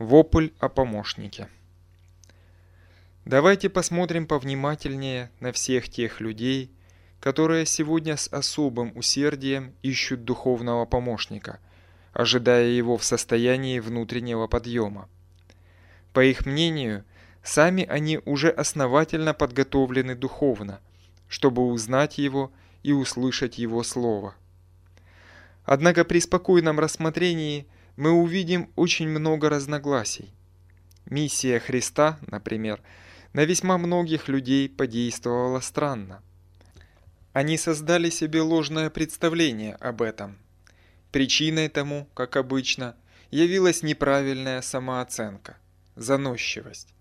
Вопль о помощнике. Давайте посмотрим повнимательнее на всех тех людей, которые сегодня с особым усердием ищут духовного помощника, ожидая его в состоянии внутреннего подъема. По их мнению, сами они уже основательно подготовлены духовно, чтобы узнать его и услышать его слово. Однако при спокойном рассмотрении мы увидим очень много разногласий. Миссия Христа, например, на весьма многих людей подействовала странно. Они создали себе ложное представление об этом. Причиной тому, как обычно, явилась неправильная самооценка, заносчивость.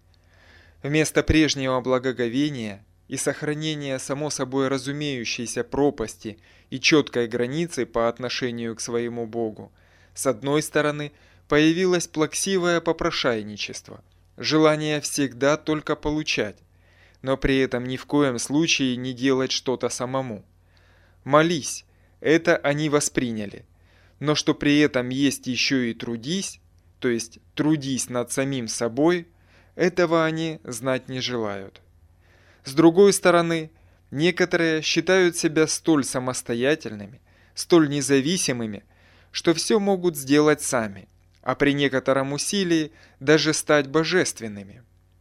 Вместо прежнего благоговения и сохранения само собой разумеющейся пропасти и четкой границы по отношению к своему Богу, с одной стороны, появилось плаксивое попрошайничество, желание всегда только получать, но при этом ни в коем случае не делать что-то самому. «Молись» – это они восприняли, но что при этом есть еще и «трудись», то есть «трудись над самим собой», этого они знать не желают. С другой стороны, некоторые считают себя столь самостоятельными, столь независимыми, что все могут сделать сами, а при некотором усилии даже стать божественными.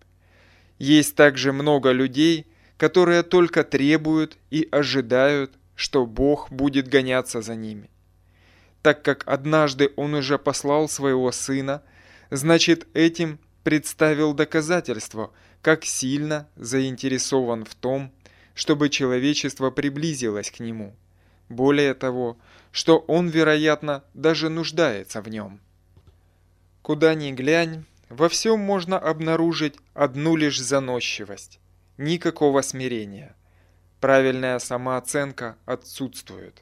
Есть также много людей, которые только требуют и ожидают, что Бог будет гоняться за ними. Так как однажды Он уже послал своего Сына, значит, этим представил доказательство, как сильно заинтересован в том, чтобы человечество приблизилось к Нему. Более того, что Он, вероятно, даже нуждается в нем. Куда ни глянь, во всем можно обнаружить одну лишь заносчивость, никакого смирения. Правильная самооценка отсутствует.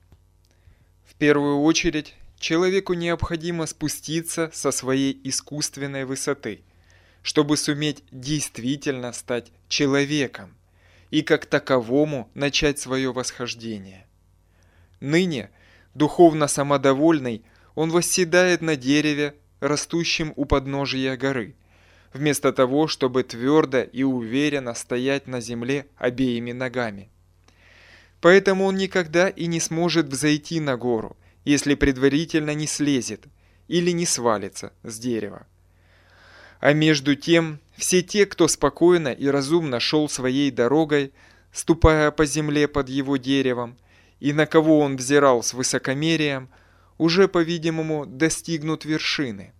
В первую очередь, человеку необходимо спуститься со своей искусственной высоты, чтобы суметь действительно стать человеком и как таковому начать свое восхождение. Ныне, духовно самодовольный, он восседает на дереве, растущем у подножия горы, вместо того, чтобы твердо и уверенно стоять на земле обеими ногами. Поэтому он никогда и не сможет взойти на гору, если предварительно не слезет или не свалится с дерева. А между тем, все те, кто спокойно и разумно шел своей дорогой, ступая по земле под его деревом, и на кого он взирал с высокомерием, уже, по-видимому, достигнут вершины.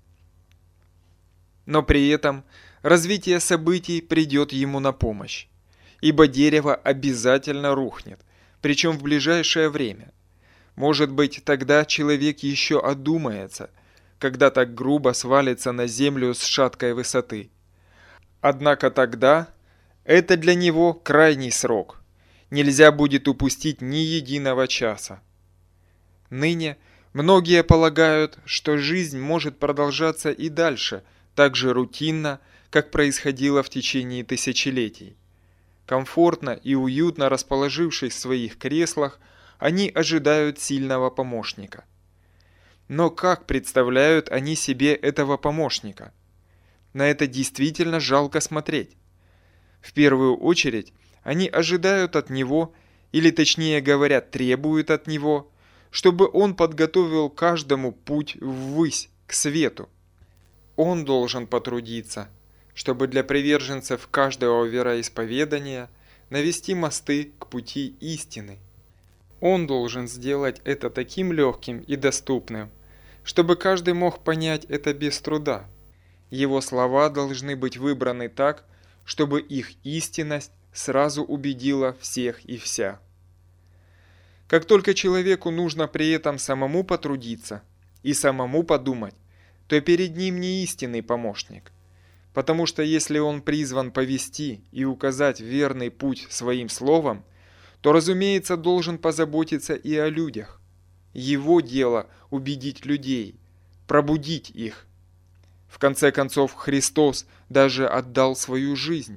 Но при этом развитие событий придет ему на помощь, ибо дерево обязательно рухнет, причем в ближайшее время. Может быть, тогда человек еще одумается, когда так грубо свалится на землю с шаткой высоты. Однако тогда это для него крайний срок. Нельзя будет упустить ни единого часа. Ныне многие полагают, что жизнь может продолжаться и дальше, так же рутинно, как происходило в течение тысячелетий. Комфортно и уютно расположившись в своих креслах, они ожидают сильного помощника. Но как представляют они себе этого помощника? На это действительно жалко смотреть. В первую очередь, они ожидают от него, или точнее говоря, требуют от него, чтобы он подготовил каждому путь ввысь, к свету. Он должен потрудиться, чтобы для приверженцев каждого вероисповедания навести мосты к пути истины. Он должен сделать это таким легким и доступным, чтобы каждый мог понять это без труда. Его слова должны быть выбраны так, чтобы их истинность сразу убедила всех и вся. Как только человеку нужно при этом самому потрудиться и самому подумать, то перед ним не истинный помощник, потому что если он призван повести и указать верный путь своим словом, то, разумеется, должен позаботиться и о людях. Его дело убедить людей, пробудить их. В конце концов, Христос даже отдал свою жизнь.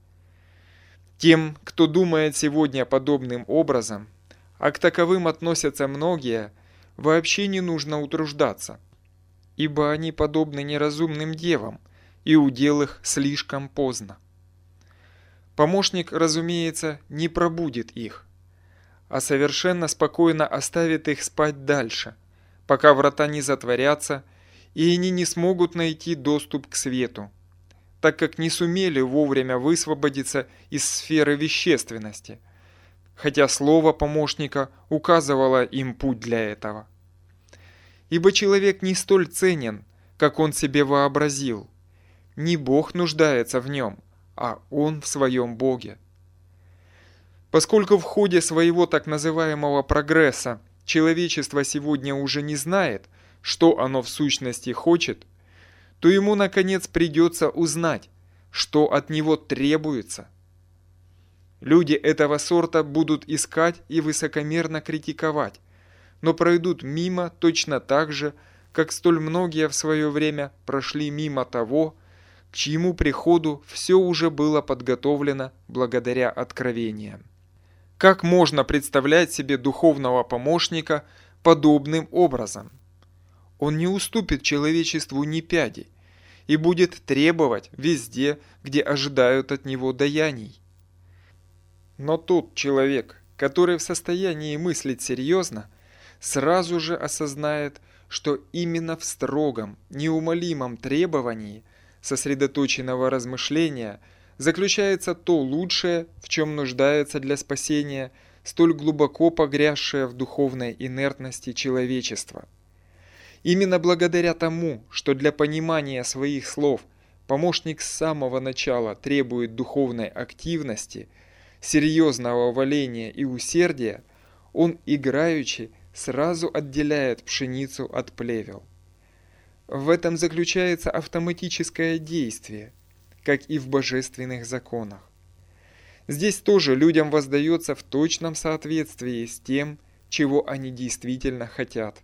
Тем, кто думает сегодня подобным образом, а к таковым относятся многие, вообще не нужно утруждаться. ибо они подобны неразумным девам, и удел их слишком поздно. Помощник, разумеется, не пробудит их, а совершенно спокойно оставит их спать дальше, пока врата не затворятся, и они не смогут найти доступ к свету, так как не сумели вовремя высвободиться из сферы вещественности, хотя слово помощника указывало им путь для этого. Ибо человек не столь ценен, как он себе вообразил. Не Бог нуждается в нем, а он в своем Боге. Поскольку в ходе своего так называемого прогресса человечество сегодня уже не знает, что оно в сущности хочет, то ему, наконец, придется узнать, что от него требуется. Люди этого сорта будут искать и высокомерно критиковать, но пройдут мимо точно так же, как столь многие в свое время прошли мимо того, к чьему приходу все уже было подготовлено благодаря откровениям. Как можно представлять себе духовного помощника подобным образом? Он не уступит человечеству ни пяди и будет требовать везде, где ожидают от него даяний. Но тот человек, который в состоянии мыслить серьезно, сразу же осознает, что именно в строгом, неумолимом требовании сосредоточенного размышления заключается то лучшее, в чем нуждается для спасения столь глубоко погрязшее в духовной инертности человечество. Именно благодаря тому, что для понимания своих слов помощник с самого начала требует духовной активности, серьезного валения и усердия, он играючи сразу отделяет пшеницу от плевел. В этом заключается автоматическое действие, как и в божественных законах. Здесь тоже людям воздается в точном соответствии с тем, чего они действительно хотят.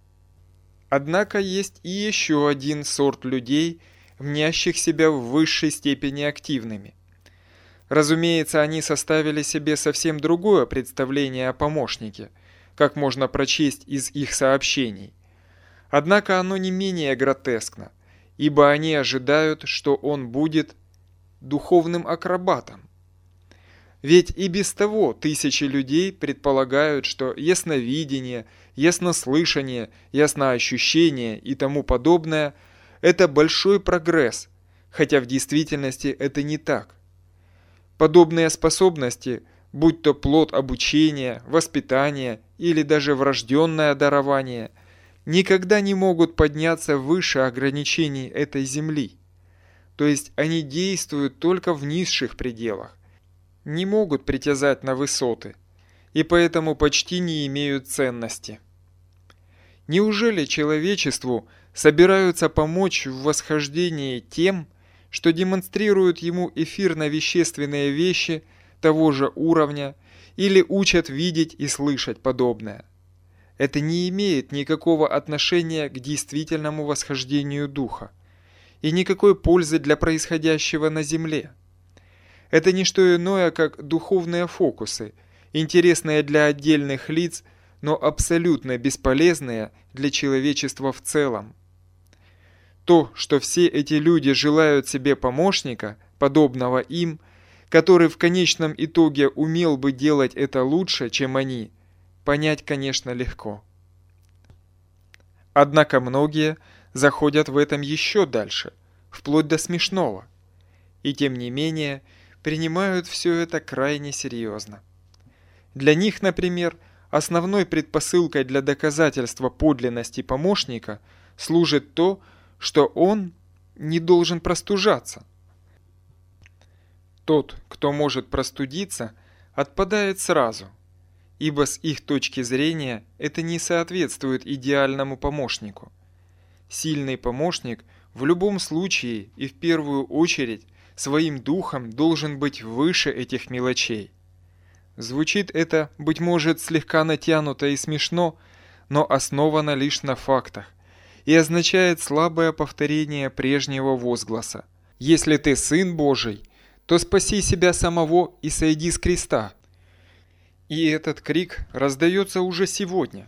Однако есть и еще один сорт людей, мнящих себя в высшей степени активными. Разумеется, они составили себе совсем другое представление о помощнике, как можно прочесть из их сообщений. Однако оно не менее гротескно, ибо они ожидают, что он будет духовным акробатом. Ведь и без того тысячи людей предполагают, что ясновидение, яснослышание, ясноощущение и тому подобное – это большой прогресс, хотя в действительности это не так. Подобные способности, будь то плод обучения, воспитания или даже врожденное дарование, никогда не могут подняться выше ограничений этой земли. То есть они действуют только в низших пределах, не могут притязать на высоты и поэтому почти не имеют ценности. Неужели человечеству собираются помочь в восхождении тем, что демонстрируют ему эфирно-вещественные вещи того же уровня или учат видеть и слышать подобное? Это не имеет никакого отношения к действительному восхождению духа и никакой пользы для происходящего на земле. Это не что иное, как духовные фокусы, интересные для отдельных лиц, но абсолютно бесполезные для человечества в целом. То, что все эти люди желают себе помощника, подобного им, который в конечном итоге умел бы делать это лучше, чем они, понять, конечно, легко. Однако многие заходят в этом еще дальше, вплоть до смешного, и тем не менее принимают все это крайне серьезно. Для них, например, основной предпосылкой для доказательства подлинности помощника служит то, что он не должен простужаться. Тот, кто может простудиться, отпадает сразу, ибо с их точки зрения это не соответствует идеальному помощнику. Сильный помощник в любом случае и в первую очередь своим духом должен быть выше этих мелочей. Звучит это, быть может, слегка натянуто и смешно, но основано лишь на фактах и означает слабое повторение прежнего возгласа. «Если ты Сын Божий, то спаси себя самого и сойди с креста». И этот крик раздается уже сегодня,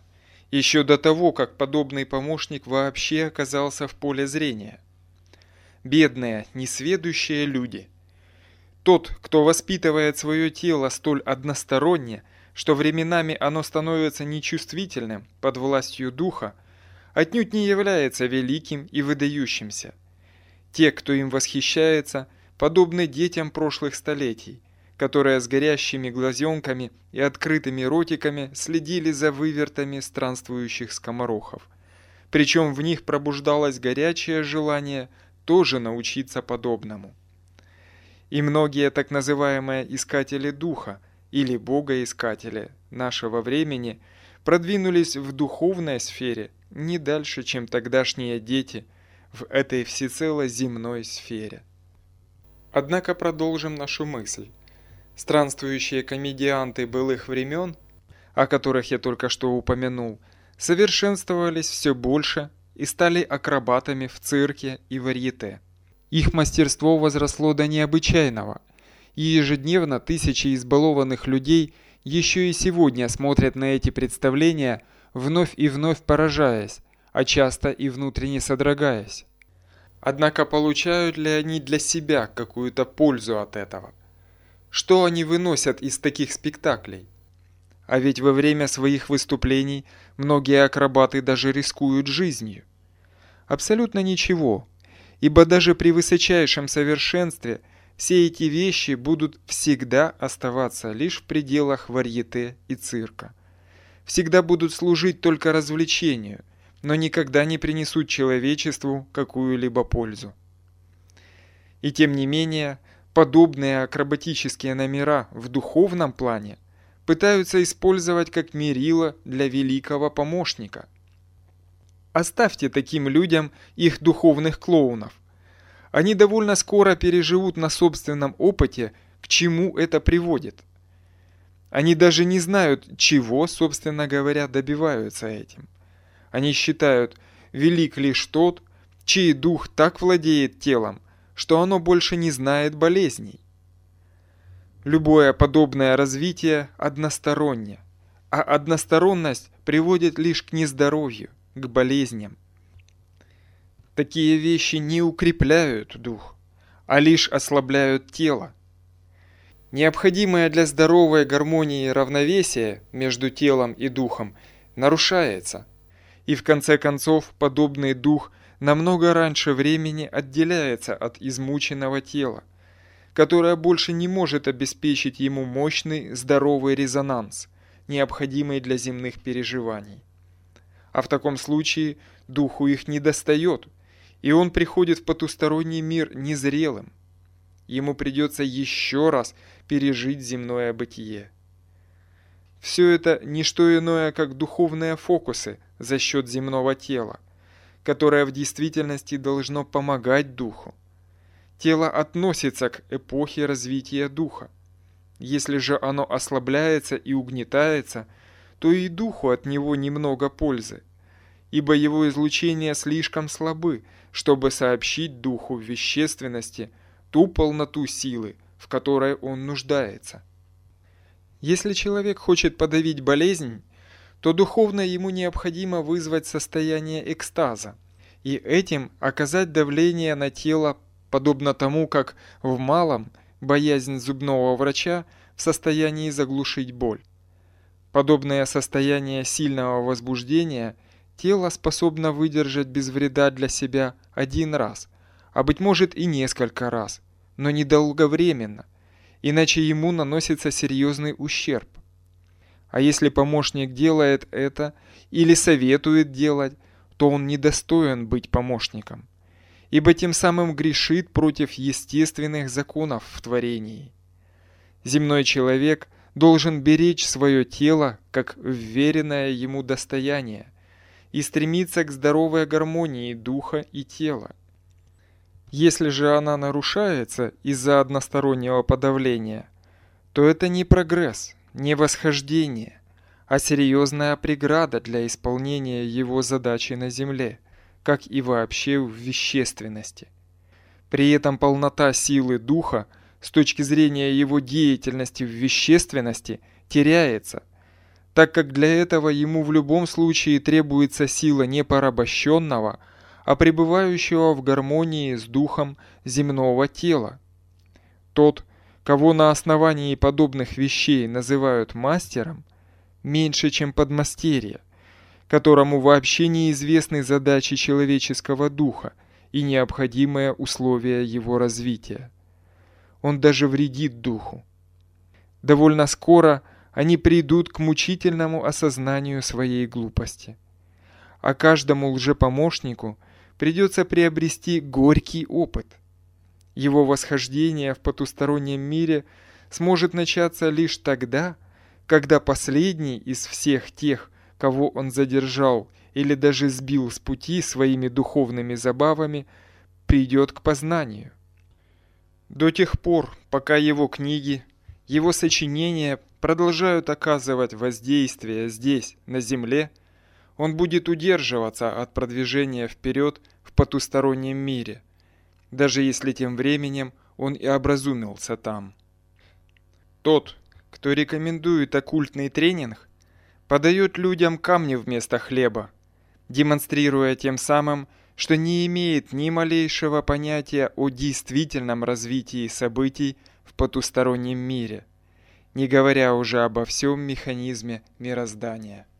еще до того, как подобный помощник вообще оказался в поле зрения. Бедные, несведущие люди. Тот, кто воспитывает свое тело столь односторонне, что временами оно становится нечувствительным под властью духа, отнюдь не является великим и выдающимся. Те, кто им восхищается, подобны детям прошлых столетий, которые с горящими глазенками и открытыми ротиками следили за вывертами странствующих скоморохов. Причем в них пробуждалось горячее желание тоже научиться подобному. И многие так называемые искатели духа или богоискатели нашего времени продвинулись в духовной сфере не дальше, чем тогдашние дети в этой всецело земной сфере. Однако продолжим нашу мысль. Странствующие комедианты былых времен, о которых я только что упомянул, совершенствовались все больше и стали акробатами в цирке и варьете. Их мастерство возросло до необычайного, и ежедневно тысячи избалованных людей еще и сегодня смотрят на эти представления, вновь и вновь поражаясь, а часто и внутренне содрогаясь. Однако получают ли они для себя какую-то пользу от этого? Что они выносят из таких спектаклей? А ведь во время своих выступлений многие акробаты даже рискуют жизнью. Абсолютно ничего, ибо даже при высочайшем совершенстве все эти вещи будут всегда оставаться лишь в пределах варьете и цирка. Всегда будут служить только развлечению, но никогда не принесут человечеству какую-либо пользу. И тем не менее, подобные акробатические номера в духовном плане пытаются использовать как мерило для великого помощника. Оставьте таким людям их духовных клоунов. Они довольно скоро переживут на собственном опыте, к чему это приводит. Они даже не знают, чего, собственно говоря, добиваются этим. Они считают, велик лишь тот, чей дух так владеет телом, что оно больше не знает болезней. Любое подобное развитие одностороннее, а односторонность приводит лишь к нездоровью, к болезням. Такие вещи не укрепляют дух, а лишь ослабляют тело. Необходимое для здоровой гармонии равновесие между телом и духом нарушается, и в конце концов подобный дух намного раньше времени отделяется от измученного тела, которое больше не может обеспечить ему мощный здоровый резонанс, необходимый для земных переживаний. А в таком случае духу их недостает, и он приходит в потусторонний мир незрелым. Ему придется еще раз пережить земное бытие. Все это не что иное, как духовные фокусы за счет земного тела, которое в действительности должно помогать духу. Тело относится к эпохе развития духа. Если же оно ослабляется и угнетается, то и духу от него немного пользы, ибо его излучения слишком слабы, чтобы сообщить духу в вещественности ту полноту силы, в которой он нуждается. Если человек хочет подавить болезнь, то духовно ему необходимо вызвать состояние экстаза и этим оказать давление на тело, подобно тому, как в малом боязнь зубного врача в состоянии заглушить боль. Подобное состояние сильного возбуждения тело способно выдержать без вреда для себя один раз, а быть может и несколько раз, но недолговременно, иначе ему наносится серьезный ущерб. А если помощник делает это или советует делать, то он недостоин быть помощником, ибо тем самым грешит против естественных законов в творении. Земной человек должен беречь свое тело как вверенное ему достояние и стремиться к здоровой гармонии духа и тела. Если же она нарушается из-за одностороннего подавления, то это не прогресс, не восхождение, а серьезная преграда для исполнения его задачи на земле, как и вообще в вещественности. При этом полнота силы духа с точки зрения его деятельности в вещественности теряется, так как для этого ему в любом случае требуется сила не порабощенного, а пребывающего в гармонии с духом земного тела. Тот, кого на основании подобных вещей называют мастером, меньше, чем подмастерье, которому вообще неизвестны задачи человеческого духа и необходимые условия его развития. Он даже вредит духу. Довольно скоро они придут к мучительному осознанию своей глупости. А каждому лжепомощнику придется приобрести горький опыт. Его восхождение в потустороннем мире сможет начаться лишь тогда, когда последний из всех тех, кого он задержал или даже сбил с пути своими духовными забавами, придет к познанию. До тех пор, пока его книги, его сочинения продолжают оказывать воздействие здесь, на земле, он будет удерживаться от продвижения вперед в потустороннем мире, даже если тем временем он и образумился там. Тот, кто рекомендует оккультный тренинг, подает людям камни вместо хлеба, демонстрируя тем самым, что не имеет ни малейшего понятия о действительном развитии событий в потустороннем мире, не говоря уже обо всем механизме мироздания.